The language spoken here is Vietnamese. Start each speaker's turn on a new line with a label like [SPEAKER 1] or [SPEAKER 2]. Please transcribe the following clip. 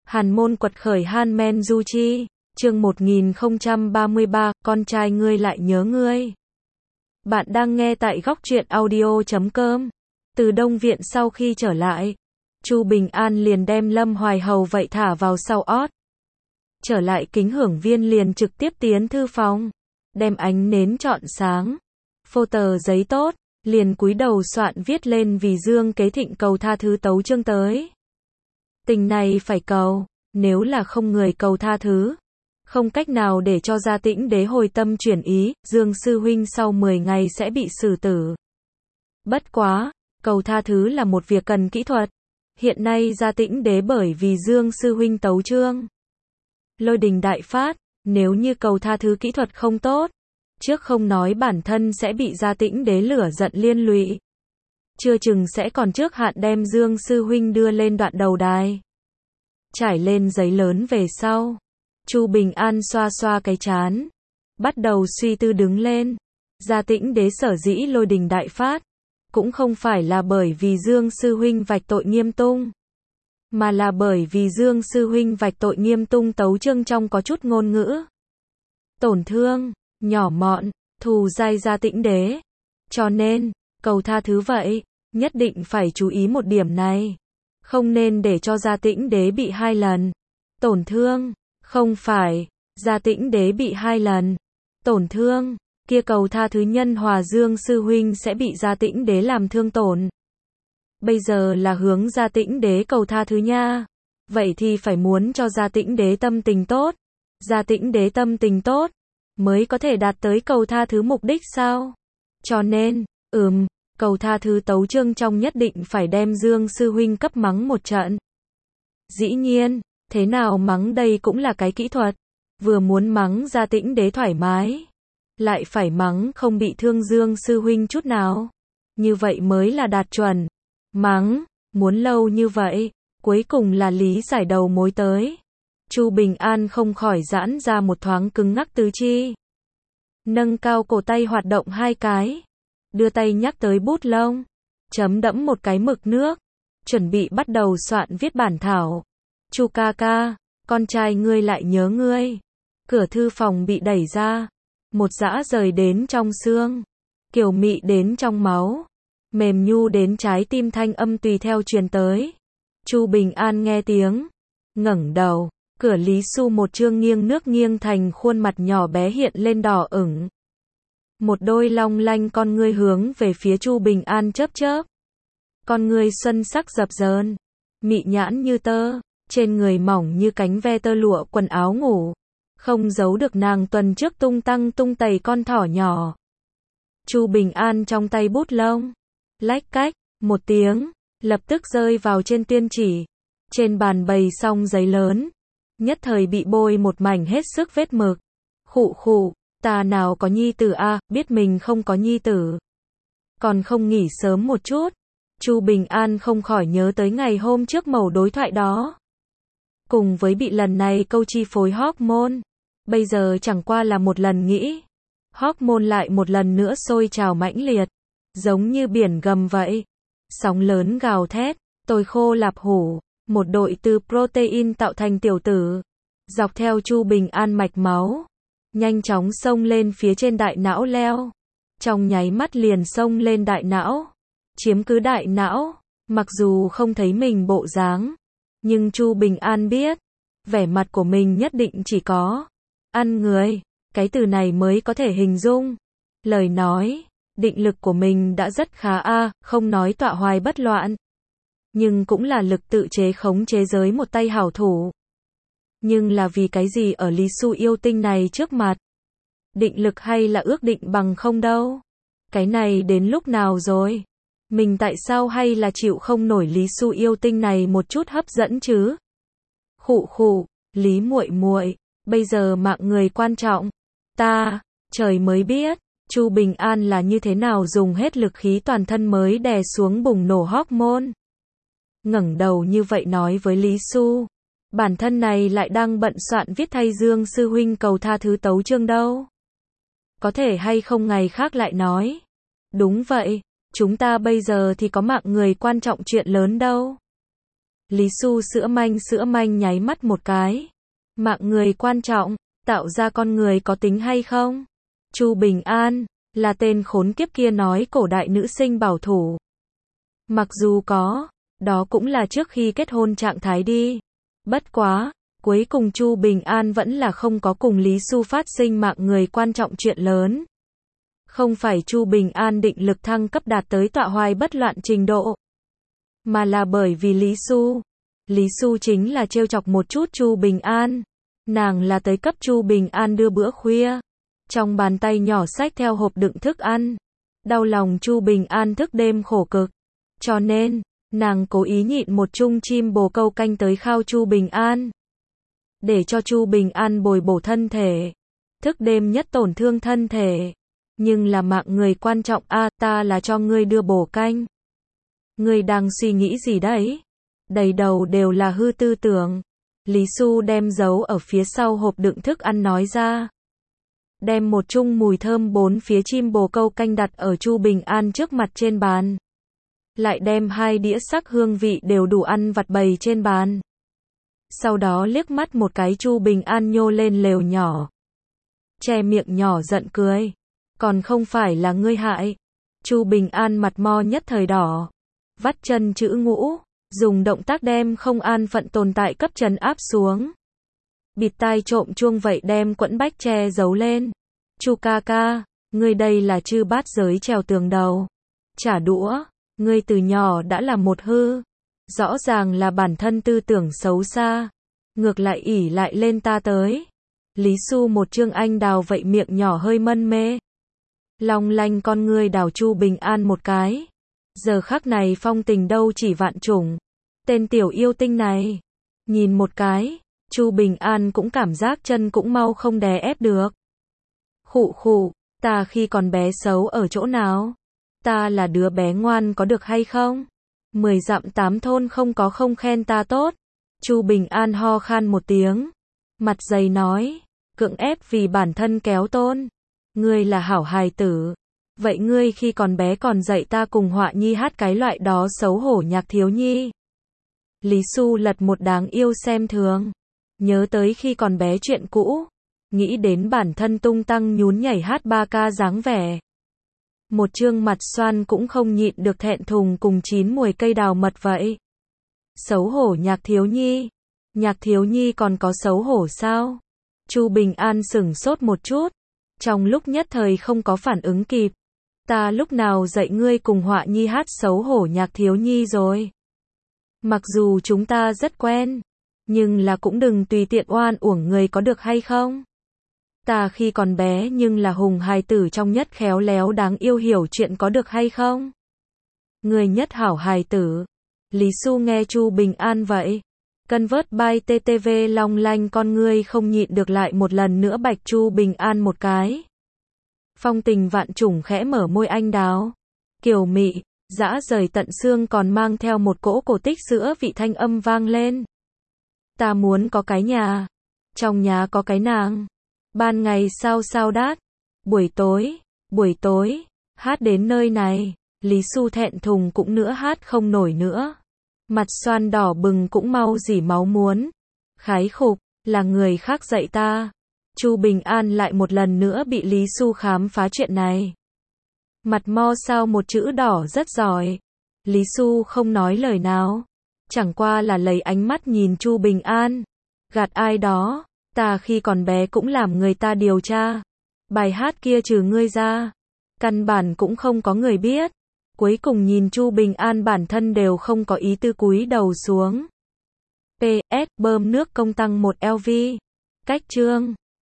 [SPEAKER 1] Hàn môn quật khởi Han Men Du Chi, chương 1033, con trai ngươi lại nhớ ngươi. Bạn đang nghe tại góc truyện audio.com. Từ Đông Viện sau khi trở lại, Chu Bình An liền đem Lâm Hoài Hầu vậy thả vào sau ót. Trở lại Kính Hưởng Viên liền trực tiếp tiến thư phòng, đem ánh nến chọn sáng, phô tờ giấy tốt, liền cúi đầu soạn viết lên vì Dương Kế Thịnh cầu tha thứ tấu chương tới. Tình này phải cầu, nếu là không người cầu tha thứ, không cách nào để cho Gia Tĩnh Đế hồi tâm chuyển ý, Dương sư huynh sau 10 ngày sẽ bị xử tử. Bất quá, cầu tha thứ là một việc cần kỹ thuật. Hiện nay Gia Tĩnh Đế bởi vì Dương sư huynh tấu chương lôi đình đại phát, nếu như cầu tha thứ kỹ thuật không tốt, trước không nói bản thân sẽ bị Gia Tĩnh Đế lửa giận liên lụy, chưa chừng sẽ còn trước hạn đem Dương sư huynh đưa lên đoạn đầu đài. Trải lên giấy lớn về sau, Chu Bình An xoa xoa cái trán, bắt đầu suy tư đứng lên. Gia Tĩnh Đế sở dĩ lôi đình đại phát, cũng không phải là bởi vì Dương sư huynh vạch tội Nghiêm Tung, mà là bởi vì Dương sư huynh vạch tội Nghiêm Tung tấu chương trong có chút ngôn ngữ tổn thương, nhỏ mọn, thù dai Gia Tĩnh Đế. Cho nên, cầu tha thứ vậy, nhất định phải chú ý một điểm này. Không nên để cho Gia Tĩnh Đế bị 2 lần tổn thương. Không phải, Gia Tĩnh Đế bị 2 lần tổn thương, kia cầu tha thứ nhân hòa Dương sư huynh sẽ bị Gia Tĩnh Đế làm thương tổn. Bây giờ là hướng Gia Tĩnh Đế cầu tha thứ nha. Vậy thì phải muốn cho Gia Tĩnh Đế tâm tình tốt. Gia Tĩnh Đế tâm tình tốt, mới có thể đạt tới cầu tha thứ mục đích sao? Cho nên, cầu tha thứ tấu chương trong nhất định phải đem Dương sư huynh cấp mắng một trận. Dĩ nhiên, thế nào mắng đây cũng là cái kỹ thuật. Vừa muốn mắng Gia Tĩnh Đế thoải mái, lại phải mắng không bị thương Dương sư huynh chút nào. Như vậy mới là đạt chuẩn. Mắng, muốn lâu như vậy, cuối cùng là lý giải đầu mối tới. Chu Bình An không khỏi giãn ra một thoáng cứng ngắc tứ chi. Nâng cao cổ tay hoạt động 2 cái. Đưa tay nhắc tới bút lông, chấm đẫm một cái mực nước, chuẩn bị bắt đầu soạn viết bản thảo. Chu ca ca, con trai ngươi lại nhớ ngươi. Cửa thư phòng bị đẩy ra, một dã rời đến trong xương, kiều mị đến trong máu, mềm nhu đến trái tim thanh âm tùy theo truyền tới. Chu Bình An nghe tiếng, ngẩng đầu, cửa Lý Xu một trương nghiêng nước nghiêng thành khuôn mặt nhỏ bé hiện lên đỏ ửng. Một đôi long lanh con ngươi hướng về phía Chu Bình An chớp chớp. Con ngươi xuân sắc dập dờn, mị nhãn như tơ, trên người mỏng như cánh ve tơ lụa quần áo ngủ, không giấu được nàng tuần trước tung tăng tung tẩy con thỏ nhỏ. Chu Bình An trong tay bút lông, lách cách, một tiếng, lập tức rơi vào trên tuyên chỉ. Trên bàn bày xong giấy lớn, nhất thời bị bôi một mảnh hết sức vết mực. Khụ khụ, ta nào có nhi tử a, biết mình không có nhi tử, còn không nghỉ sớm một chút. Chu Bình An không khỏi nhớ tới ngày hôm trước mẩu đối thoại đó. Cùng với bị lần này câu chi phối hormone, bây giờ chẳng qua là một lần nghĩ. Hormone lại một lần nữa sôi trào mãnh liệt, giống như biển gầm vậy. Sóng lớn gào thét, tôi khô lạp hủ, một đội từ protein tạo thành tiểu tử, dọc theo Chu Bình An mạch máu, nhanh chóng xông lên phía trên đại não leo. Trong nháy mắt liền xông lên đại não, chiếm cứ đại não. Mặc dù không thấy mình bộ dáng, nhưng Chu Bình An biết, vẻ mặt của mình nhất định chỉ có ăn người, cái từ này mới có thể hình dung. Lời nói, định lực của mình đã rất khá không nói tọa hoài bất loạn, nhưng cũng là lực tự chế khống chế giới một tay hảo thủ. Nhưng là vì cái gì ở Lý Xu yêu tinh này trước mặt? Định lực hay là ước định bằng không đâu? Cái này đến lúc nào rồi? Mình tại sao hay là chịu không nổi Lý Xu yêu tinh này một chút hấp dẫn chứ? Khụ khụ, Lý muội muội, bây giờ mạng người quan trọng. Ta, trời mới biết, Chu Bình An là như thế nào dùng hết lực khí toàn thân mới đè xuống bùng nổ hormone. Ngẩng đầu như vậy nói với Lý Xu, bản thân này lại đang bận soạn viết thay Dương sư huynh cầu tha thứ tấu chương đâu. Có thể hay không ngày khác lại nói. Đúng vậy, chúng ta bây giờ thì có mạng người quan trọng chuyện lớn đâu. Lý Xu sữa manh nháy mắt một cái. Mạng người quan trọng, tạo ra con người có tính hay không? Chu Bình An, là tên khốn kiếp kia nói cổ đại nữ sinh bảo thủ. Mặc dù có, đó cũng là trước khi kết hôn trạng thái đi. Bất quá, cuối cùng Chu Bình An vẫn là không có cùng Lý Xu phát sinh mạng người quan trọng chuyện lớn. Không phải Chu Bình An định lực thăng cấp đạt tới tọa hoài bất loạn trình độ, mà là bởi vì Lý Xu. Lý Xu chính là trêu chọc một chút Chu Bình An. Nàng là tới cấp Chu Bình An đưa bữa khuya. Trong bàn tay nhỏ xách theo hộp đựng thức ăn. Đau lòng Chu Bình An thức đêm khổ cực. Cho nên, nàng cố ý nhịn một chung chim bồ câu canh tới khao Chu Bình An. Để cho Chu Bình An bồi bổ thân thể. Thức đêm nhất tổn thương thân thể. Nhưng là mạng người quan trọng a, ta là cho ngươi đưa bổ canh. Ngươi đang suy nghĩ gì đấy? Đầy đầu đều là hư tư tưởng. Lý Xu đem giấu ở phía sau hộp đựng thức ăn nói ra. Đem một chung mùi thơm bốn phía chim bồ câu canh đặt ở Chu Bình An trước mặt trên bàn. Lại đem 2 đĩa sắc hương vị đều đủ ăn vặt bày trên bàn. Sau đó liếc mắt một cái Chu Bình An nhô lên lều nhỏ. Che miệng nhỏ giận cười. Còn không phải là ngươi hại. Chu Bình An mặt mo nhất thời đỏ. Vắt chân chữ ngũ. Dùng động tác đem không an phận tồn tại cấp trấn áp xuống. Bịt tai trộm chuông vậy đem quẫn bách che giấu lên. Chu ca ca, ngươi đây là chư bát giới trèo tường đầu. Trả đũa, ngươi từ nhỏ đã là một hư. Rõ ràng là bản thân tư tưởng xấu xa. Ngược lại ỉ lại lên ta tới. Lý Xu một trương anh đào vậy miệng nhỏ hơi mân mê. Long lanh con ngươi đào Chu Bình An một cái. Giờ khắc này phong tình đâu chỉ vạn chủng. Tên tiểu yêu tinh này. Nhìn một cái, Chu Bình An cũng cảm giác chân cũng mau không đè ép được. Khụ khụ, ta khi còn bé xấu ở chỗ nào? Ta là đứa bé ngoan có được hay không? 10 dặm 8 thôn không có không khen ta tốt. Chu Bình An ho khan một tiếng. Mặt dày nói, cưỡng ép vì bản thân kéo tôn. Ngươi là hảo hài tử. Vậy ngươi khi còn bé còn dạy ta cùng Họa Nhi hát cái loại đó xấu hổ nhạc thiếu nhi. Lý Xu lật một đáng yêu xem thường. Nhớ tới khi còn bé chuyện cũ. Nghĩ đến bản thân tung tăng nhún nhảy hát ba ca dáng vẻ. Một trương mặt xoan cũng không nhịn được thẹn thùng cùng chín mùi cây đào mật vậy. Xấu hổ nhạc thiếu nhi. Nhạc thiếu nhi còn có xấu hổ sao? Chu Bình An sửng sốt một chút. Trong lúc nhất thời không có phản ứng kịp. Ta lúc nào dạy ngươi cùng Họa Nhi hát xấu hổ nhạc thiếu nhi rồi? Mặc dù chúng ta rất quen, nhưng là cũng đừng tùy tiện oan uổng người có được hay không? Ta khi còn bé nhưng là hùng hài tử trong nhất khéo léo đáng yêu hiểu chuyện có được hay không? Người nhất hảo hài tử. Lý Xu nghe Chu Bình An vậy. Cân vớt bay TTV long lanh con ngươi không nhịn được lại một lần nữa bạch Chu Bình An một cái. Phong tình vạn trùng khẽ mở môi anh đào. Kiều mị, dã rời tận xương còn mang theo một cỗ cổ tích sữa vị thanh âm vang lên. Ta muốn có cái nhà. Trong nhà có cái nàng. Ban ngày sao sao đát. Buổi tối, hát đến nơi này. Lý Xu thẹn thùng cũng nữa hát không nổi nữa. Mặt xoan đỏ bừng cũng mau dỉ máu muốn. Khái khục, là người khác dạy ta. Chu Bình An lại một lần nữa bị Lý Xu khám phá chuyện này. Mặt mo sao một chữ đỏ rất giỏi. Lý Xu không nói lời nào. Chẳng qua là lấy ánh mắt nhìn Chu Bình An. Gạt ai đó, ta khi còn bé cũng làm người ta điều tra. Bài hát kia trừ ngươi ra, căn bản cũng không có người biết. Cuối cùng nhìn Chu Bình An bản thân đều không có ý tư cúi đầu xuống. PS, bơm nước công tăng 1 LV. Cách chương